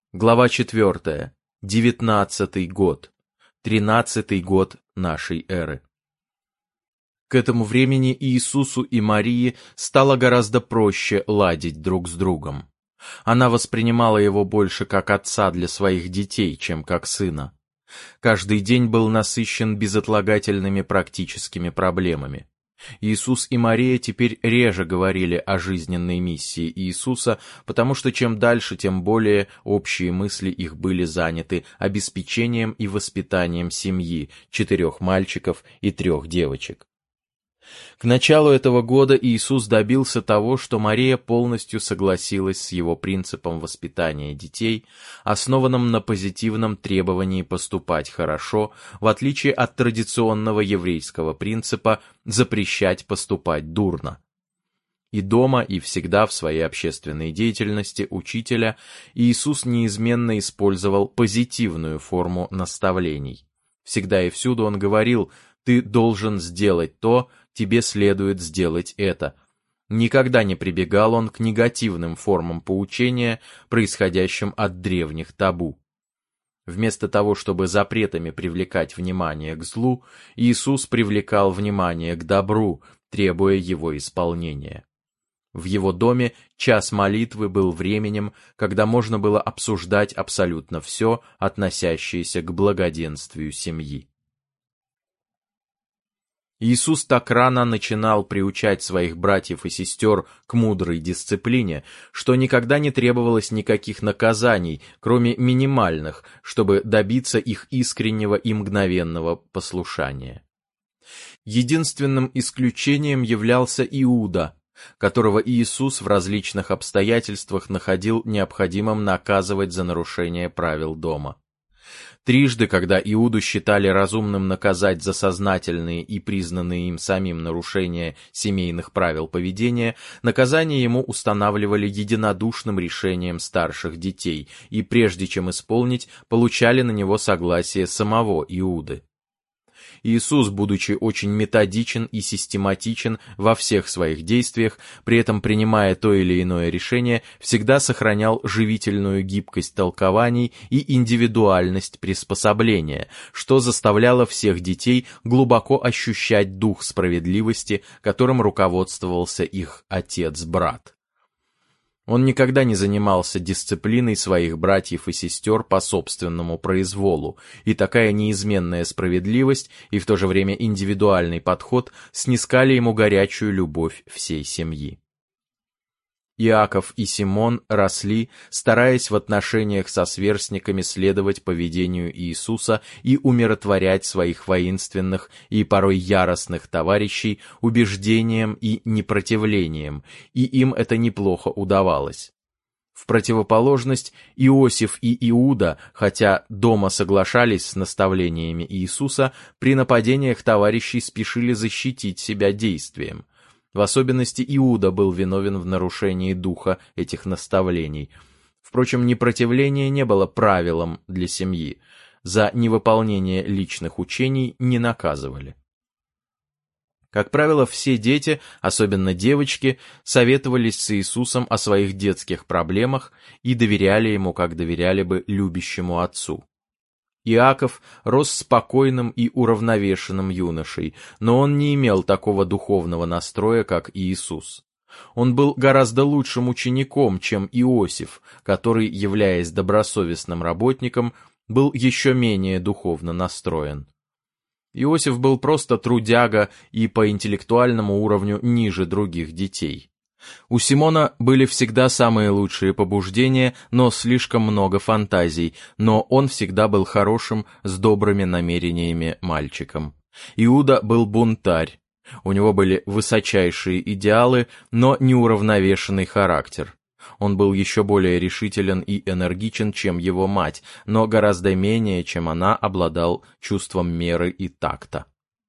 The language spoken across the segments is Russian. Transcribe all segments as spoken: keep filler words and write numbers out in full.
Глава четвертая. Девятнадцатый год. Тринадцатый год нашей эры. К этому времени Иисусу и Марии стало гораздо проще ладить друг с другом. Она воспринимала его больше как отца для своих детей, чем как сына. Каждый день был насыщен безотлагательными практическими проблемами. Иисус и Мария теперь реже говорили о жизненной миссии Иисуса, потому что чем дальше, тем более общие мысли их были заняты обеспечением и воспитанием семьи, четырех мальчиков и трех девочек. К началу этого года Иисус добился того, что Мария полностью согласилась с его принципом воспитания детей, основанным на позитивном требовании поступать хорошо, в отличие от традиционного еврейского принципа запрещать поступать дурно. И дома, и всегда в своей общественной деятельности учителя Иисус неизменно использовал позитивную форму наставлений. Всегда и всюду он говорил: «Ты должен сделать то, тебе следует сделать это». Никогда не прибегал он к негативным формам поучения, происходящим от древних табу. Вместо того, чтобы запретами привлекать внимание к злу, Иисус привлекал внимание к добру, требуя его исполнения. В его доме час молитвы был временем, когда можно было обсуждать абсолютно все, относящееся к благоденствию семьи. Иисус так рано начинал приучать своих братьев и сестер к мудрой дисциплине, что никогда не требовалось никаких наказаний, кроме минимальных, чтобы добиться их искреннего и мгновенного послушания. Единственным исключением являлся Иуда, которого Иисус в различных обстоятельствах находил необходимым наказывать за нарушение правил дома. Трижды, когда Иуду считали разумным наказать за сознательные и признанные им самим нарушения семейных правил поведения, наказание ему устанавливали единодушным решением старших детей и, прежде чем исполнить, получали на него согласие самого Иуды. Иисус, будучи очень методичен и систематичен во всех своих действиях, при этом принимая то или иное решение, всегда сохранял живительную гибкость толкований и индивидуальность приспособления, что заставляло всех детей глубоко ощущать дух справедливости, которым руководствовался их отец-брат. Он никогда не занимался дисциплиной своих братьев и сестер по собственному произволу, и такая неизменная справедливость и в то же время индивидуальный подход снискали ему горячую любовь всей семьи. Иаков и Симон росли, стараясь в отношениях со сверстниками следовать поведению Иисуса и умиротворять своих воинственных и порой яростных товарищей убеждением и непротивлением, и им это неплохо удавалось. В противоположность, Иосиф и Иуда, хотя дома соглашались с наставлениями Иисуса, при нападениях товарищей спешили защитить себя действием. В особенности Иуда был виновен в нарушении духа этих наставлений. Впрочем, непротивление не было правилом для семьи. За невыполнение личных учений не наказывали. Как правило, все дети, особенно девочки, советовались с Иисусом о своих детских проблемах и доверяли ему, как доверяли бы любящему отцу. Иаков рос спокойным и уравновешенным юношей, но он не имел такого духовного настроя, как Иисус. Он был гораздо лучшим учеником, чем Иосиф, который, являясь добросовестным работником, был еще менее духовно настроен. Иосиф был просто трудяга и по интеллектуальному уровню ниже других детей. У Симона были всегда самые лучшие побуждения, но слишком много фантазий, но он всегда был хорошим, с добрыми намерениями мальчиком. Иуда был бунтарь. У него были высочайшие идеалы, но неуравновешенный характер. Он был еще более решителен и энергичен, чем его мать, но гораздо менее, чем она, обладал чувством меры и такта.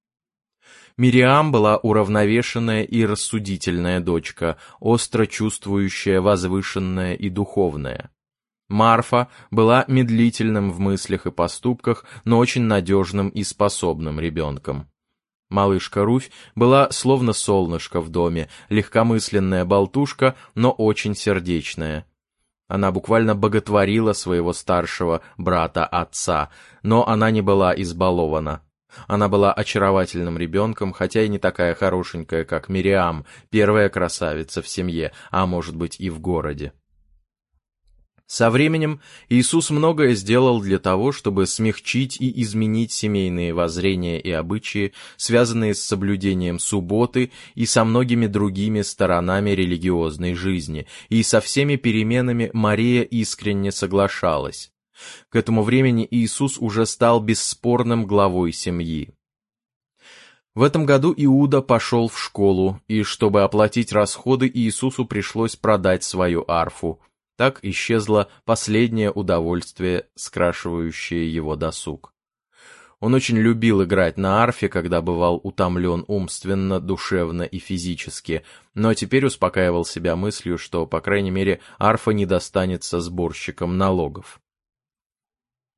Мириам была уравновешенная и рассудительная дочка, остро чувствующая возвышенное и духовное. Марфа была медлительным в мыслях и поступках, но очень надежным и способным ребенком. Малышка Руфь была словно солнышко в доме, легкомысленная болтушка, но очень сердечная. Она буквально боготворила своего старшего брата-отца, но она не была избалована. Она была очаровательным ребенком, хотя и не такая хорошенькая, как Мириам, первая красавица в семье, а может быть и в городе. Со временем Иисус многое сделал для того, чтобы смягчить и изменить семейные воззрения и обычаи, связанные с соблюдением субботы и со многими другими сторонами религиозной жизни, и со всеми переменами Мария искренне соглашалась. К этому времени Иисус уже стал бесспорным главой семьи. В этом году Иуда пошел в школу, и чтобы оплатить расходы, Иисусу пришлось продать свою арфу. Так исчезло последнее удовольствие, скрашивающее его досуг. Он очень любил играть на арфе, когда бывал утомлен умственно, душевно и физически, но теперь успокаивал себя мыслью, что, по крайней мере, арфа не достанется сборщикам налогов.